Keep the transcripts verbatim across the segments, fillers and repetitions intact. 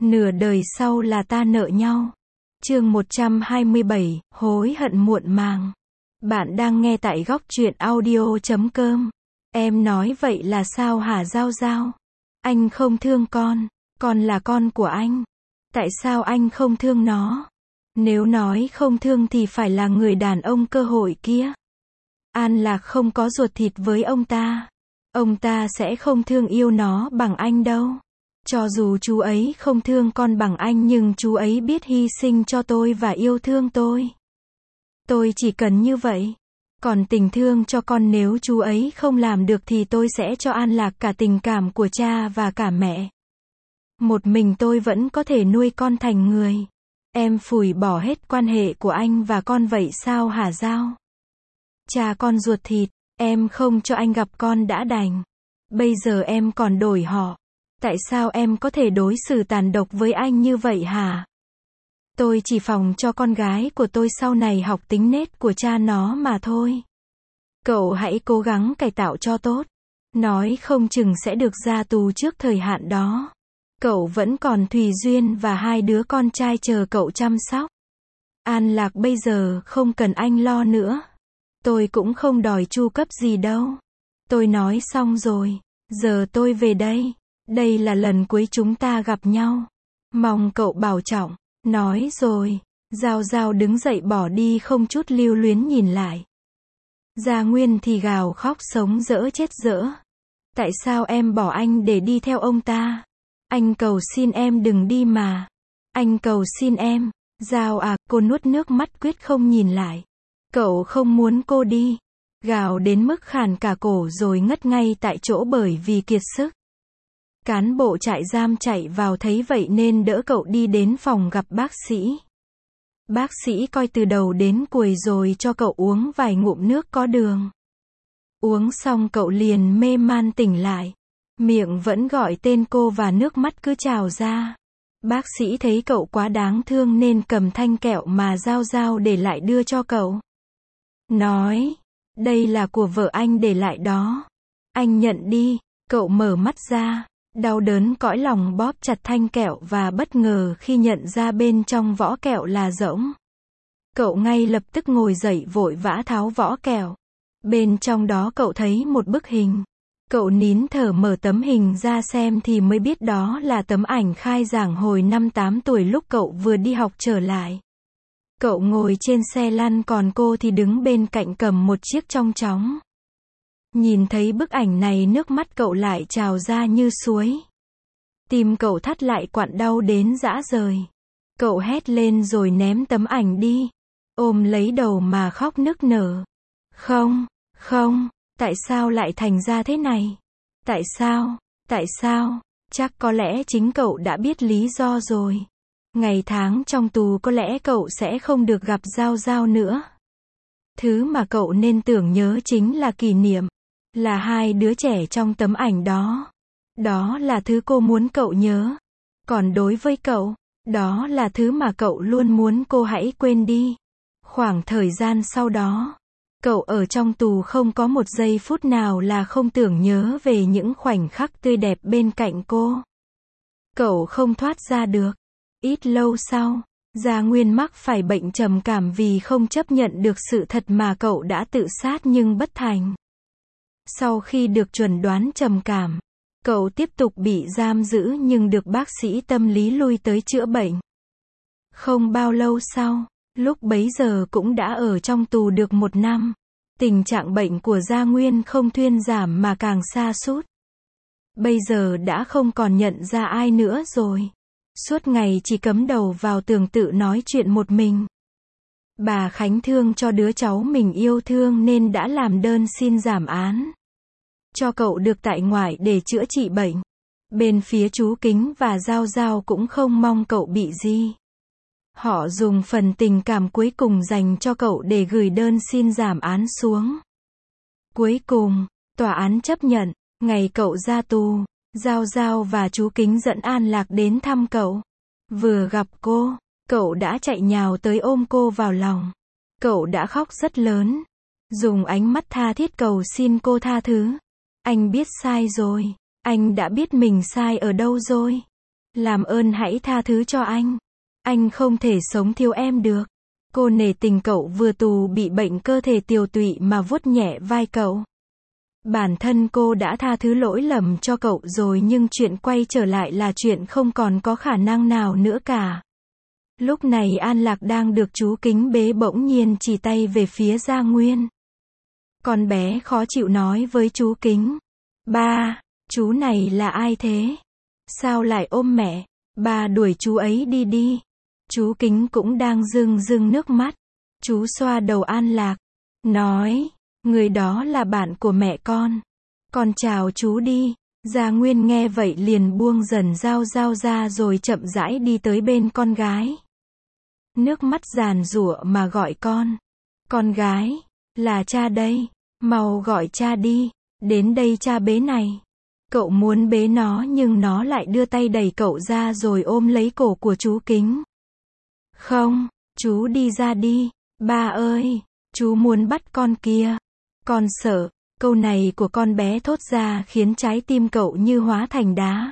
Nửa đời sau là ta nợ nhau. Chương một trăm hai mươi bảy, hối hận muộn màng. Bạn đang nghe tại góc truyện audio chấm com. Em nói vậy là sao hả Giao Giao? Anh không thương con, con là con của anh. Tại sao anh không thương nó? Nếu nói không thương thì phải là người đàn ông cơ hội kia. An Lạc không có ruột thịt với ông ta. Ông ta sẽ không thương yêu nó bằng anh đâu. Cho dù chú ấy không thương con bằng anh nhưng chú ấy biết hy sinh cho tôi và yêu thương tôi. Tôi chỉ cần như vậy. Còn tình thương cho con nếu chú ấy không làm được thì tôi sẽ cho An Lạc cả tình cảm của cha và cả mẹ. Một mình tôi vẫn có thể nuôi con thành người. Em phủi bỏ hết quan hệ của anh và con vậy sao hả Giao? Cha con ruột thịt, em không cho anh gặp con đã đành. Bây giờ em còn đổi họ. Tại sao em có thể đối xử tàn độc với anh như vậy hả? Tôi chỉ phòng cho con gái của tôi sau này học tính nết của cha nó mà thôi. Cậu hãy cố gắng cải tạo cho tốt. Nói không chừng sẽ được ra tù trước thời hạn đó. Cậu vẫn còn Thùy Duyên và hai đứa con trai chờ cậu chăm sóc. An Lạc bây giờ không cần anh lo nữa. Tôi cũng không đòi chu cấp gì đâu. Tôi nói xong rồi. Giờ tôi về đây. Đây là lần cuối chúng ta gặp nhau. Mong cậu bảo trọng. Nói rồi. Giao Giao đứng dậy bỏ đi không chút lưu luyến nhìn lại. Gia Nguyên thì gào khóc sống dỡ chết dỡ. Tại sao em bỏ anh để đi theo ông ta? Anh cầu xin em đừng đi mà. Anh cầu xin em. Giao à, cô nuốt nước mắt quyết không nhìn lại. Cậu không muốn cô đi. Gào đến mức khàn cả cổ rồi ngất ngay tại chỗ bởi vì kiệt sức. Cán bộ trại giam chạy vào thấy vậy nên đỡ cậu đi đến phòng gặp bác sĩ. Bác sĩ coi từ đầu đến cuối rồi cho cậu uống vài ngụm nước có đường. Uống xong cậu liền mê man tỉnh lại. Miệng vẫn gọi tên cô và nước mắt cứ trào ra. Bác sĩ thấy cậu quá đáng thương nên cầm thanh kẹo mà Giao Giao để lại đưa cho cậu. Nói, đây là của vợ anh để lại đó. Anh nhận đi. Cậu mở mắt ra. Đau đớn cõi lòng bóp chặt thanh kẹo và bất ngờ khi nhận ra bên trong vỏ kẹo là rỗng. Cậu ngay lập tức ngồi dậy vội vã tháo vỏ kẹo. Bên trong đó cậu thấy một bức hình. Cậu nín thở mở tấm hình ra xem thì mới biết đó là tấm ảnh khai giảng hồi năm tám tuổi lúc cậu vừa đi học trở lại. Cậu ngồi trên xe lăn còn cô thì đứng bên cạnh cầm một chiếc trong chóng. Nhìn thấy bức ảnh này nước mắt cậu lại trào ra như suối. Tim cậu thắt lại quặn đau đến rã rời. Cậu hét lên rồi ném tấm ảnh đi. Ôm lấy đầu mà khóc nức nở. Không, không, tại sao lại thành ra thế này? Tại sao, tại sao? Chắc có lẽ chính cậu đã biết lý do rồi. Ngày tháng trong tù có lẽ cậu sẽ không được gặp Giao Giao nữa. Thứ mà cậu nên tưởng nhớ chính là kỷ niệm. Là hai đứa trẻ trong tấm ảnh đó. Đó là thứ cô muốn cậu nhớ. Còn đối với cậu, đó là thứ mà cậu luôn muốn cô hãy quên đi. Khoảng thời gian sau đó, cậu ở trong tù không có một giây phút nào là không tưởng nhớ về những khoảnh khắc tươi đẹp bên cạnh cô. Cậu không thoát ra được. Ít lâu sau, Gia Nguyên mắc phải bệnh trầm cảm vì không chấp nhận được sự thật mà cậu đã tự sát nhưng bất thành. Sau khi được chuẩn đoán trầm cảm, cậu tiếp tục bị giam giữ nhưng được bác sĩ tâm lý lui tới chữa bệnh. Không bao lâu sau, lúc bấy giờ cũng đã ở trong tù được một năm. Tình trạng bệnh của Gia Nguyên không thuyên giảm mà càng sa sút. Bây giờ đã không còn nhận ra ai nữa rồi. Suốt ngày chỉ cắm đầu vào tường tự nói chuyện một mình. Bà Khánh thương cho đứa cháu mình yêu thương nên đã làm đơn xin giảm án. Cho cậu được tại ngoại để chữa trị bệnh. Bên phía chú Kính và Giao Giao cũng không mong cậu bị gì. Họ dùng phần tình cảm cuối cùng dành cho cậu để gửi đơn xin giảm án xuống. Cuối cùng, tòa án chấp nhận, ngày cậu ra tù, Giao Giao và chú Kính dẫn An Lạc đến thăm cậu. Vừa gặp cô, cậu đã chạy nhào tới ôm cô vào lòng. Cậu đã khóc rất lớn, dùng ánh mắt tha thiết cầu xin cô tha thứ. Anh biết sai rồi, anh đã biết mình sai ở đâu rồi. Làm ơn hãy tha thứ cho anh. Anh không thể sống thiếu em được. Cô nể tình cậu vừa tù bị bệnh cơ thể tiều tụy mà vuốt nhẹ vai cậu. Bản thân cô đã tha thứ lỗi lầm cho cậu rồi nhưng chuyện quay trở lại là chuyện không còn có khả năng nào nữa cả. Lúc này An Lạc đang được chú Kính bế bỗng nhiên chỉ tay về phía Gia Nguyên. Con bé khó chịu nói với chú Kính. Ba, chú này là ai thế? Sao lại ôm mẹ? Ba đuổi chú ấy đi đi. Chú Kính cũng đang rưng rưng nước mắt. Chú xoa đầu An Lạc. Nói, người đó là bạn của mẹ con. Con chào chú đi. Gia Nguyên nghe vậy liền buông dần dao dao ra rồi chậm rãi đi tới bên con gái. Nước mắt giàn giụa mà gọi con. Con gái, là cha đây. Mau gọi cha đi. Đến đây cha bế này. Cậu muốn bế nó nhưng nó lại đưa tay đẩy cậu ra rồi ôm lấy cổ của chú Kính. Không, chú đi ra đi. Ba ơi, chú muốn bắt con kia. Con sợ. Câu này của con bé thốt ra khiến trái tim cậu như hóa thành đá.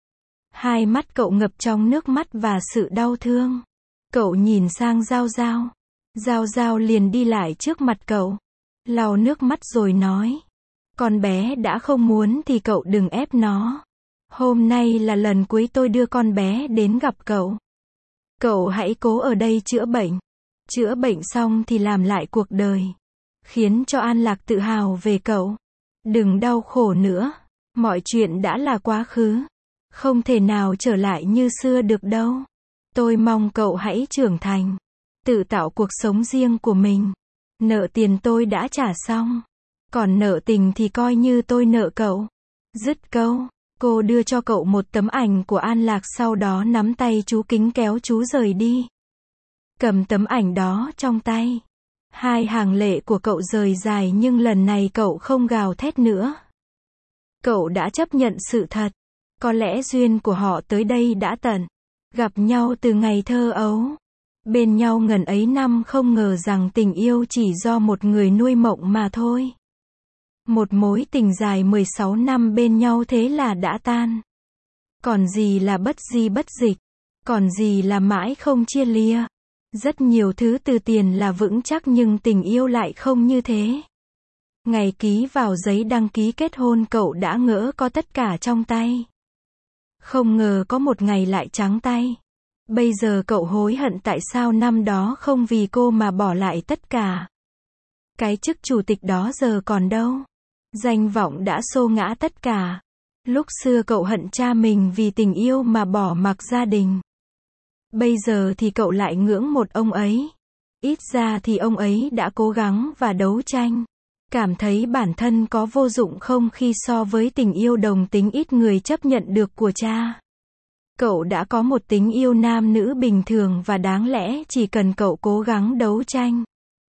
Hai mắt cậu ngập trong nước mắt và sự đau thương. Cậu nhìn sang Giao Giao. Giao Giao liền đi lại trước mặt cậu. Lau nước mắt rồi nói. Con bé đã không muốn thì cậu đừng ép nó. Hôm nay là lần cuối tôi đưa con bé đến gặp cậu. Cậu hãy cố ở đây chữa bệnh. Chữa bệnh xong thì làm lại cuộc đời. Khiến cho An Lạc tự hào về cậu. Đừng đau khổ nữa. Mọi chuyện đã là quá khứ. Không thể nào trở lại như xưa được đâu. Tôi mong cậu hãy trưởng thành. Tự tạo cuộc sống riêng của mình. Nợ tiền tôi đã trả xong. Còn nợ tình thì coi như tôi nợ cậu. Dứt câu, cô đưa cho cậu một tấm ảnh của An Lạc sau đó nắm tay chú Kính kéo chú rời đi. Cầm tấm ảnh đó trong tay. Hai hàng lệ của cậu rời dài nhưng lần này cậu không gào thét nữa. Cậu đã chấp nhận sự thật. Có lẽ duyên của họ tới đây đã tận. Gặp nhau từ ngày thơ ấu. Bên nhau ngần ấy năm không ngờ rằng tình yêu chỉ do một người nuôi mộng mà thôi. Một mối tình dài mười sáu năm bên nhau thế là đã tan. Còn gì là bất di bất dịch. Còn gì là mãi không chia lìa. Rất nhiều thứ từ tiền là vững chắc nhưng tình yêu lại không như thế. Ngày ký vào giấy đăng ký kết hôn cậu đã ngỡ có tất cả trong tay. Không ngờ có một ngày lại trắng tay. Bây giờ cậu hối hận tại sao năm đó không vì cô mà bỏ lại tất cả. Cái chức chủ tịch đó giờ còn đâu. Danh vọng đã xô ngã tất cả. Lúc xưa cậu hận cha mình vì tình yêu mà bỏ mặc gia đình. Bây giờ thì cậu lại ngưỡng một ông ấy. Ít ra thì ông ấy đã cố gắng và đấu tranh. Cảm thấy bản thân có vô dụng không khi so với tình yêu đồng tính ít người chấp nhận được của cha. Cậu đã có một tình yêu nam nữ bình thường và đáng lẽ chỉ cần cậu cố gắng đấu tranh.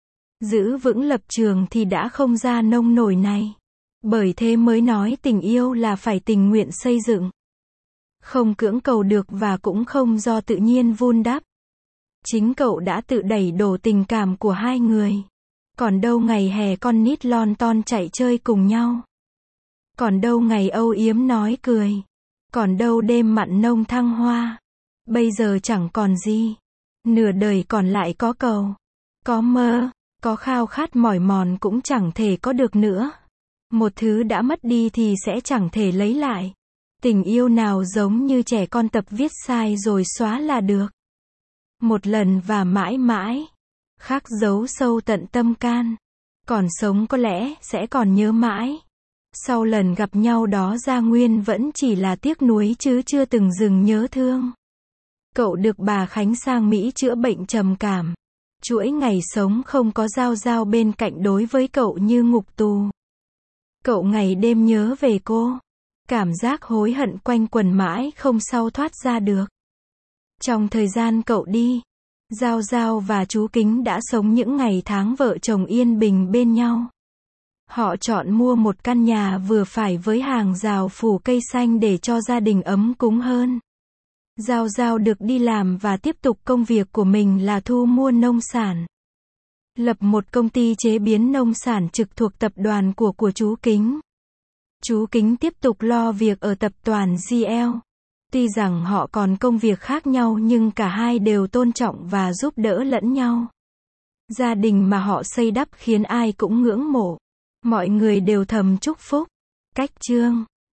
Giữ vững lập trường thì đã không ra nông nổi này. Bởi thế mới nói tình yêu là phải tình nguyện xây dựng. Không cưỡng cầu được và cũng không do tự nhiên vun đắp. Chính cậu đã tự đẩy đổ tình cảm của hai người. Còn đâu ngày hè con nít lon ton chạy chơi cùng nhau. Còn đâu ngày âu yếm nói cười. Còn đâu đêm mặn nông thăng hoa. Bây giờ chẳng còn gì. Nửa đời còn lại có cầu. Có mơ. Có khao khát mỏi mòn cũng chẳng thể có được nữa. Một thứ đã mất đi thì sẽ chẳng thể lấy lại. Tình yêu nào giống như trẻ con tập viết sai rồi xóa là được. Một lần và mãi mãi. Khắc dấu sâu tận tâm can. Còn sống có lẽ sẽ còn nhớ mãi. Sau lần gặp nhau đó Gia Nguyên vẫn chỉ là tiếc nuối chứ chưa từng dừng nhớ thương. Cậu được bà Khánh sang Mỹ chữa bệnh trầm cảm. Chuỗi ngày sống không có Giao Giao bên cạnh đối với cậu như ngục tù. Cậu ngày đêm nhớ về cô. Cảm giác hối hận quanh quẩn mãi không sao thoát ra được. Trong thời gian cậu đi, Giao Giao và chú Kính đã sống những ngày tháng vợ chồng yên bình bên nhau. Họ chọn mua một căn nhà vừa phải với hàng rào phủ cây xanh để cho gia đình ấm cúng hơn. Giao Giao được đi làm và tiếp tục công việc của mình là thu mua nông sản. Lập một công ty chế biến nông sản trực thuộc tập đoàn của của chú Kính. Chú Kính tiếp tục lo việc ở tập đoàn giê lờ. Tuy rằng họ còn công việc khác nhau nhưng cả hai đều tôn trọng và giúp đỡ lẫn nhau. Gia đình mà họ xây đắp khiến ai cũng ngưỡng mộ. Mọi người đều thầm chúc phúc. Cách chương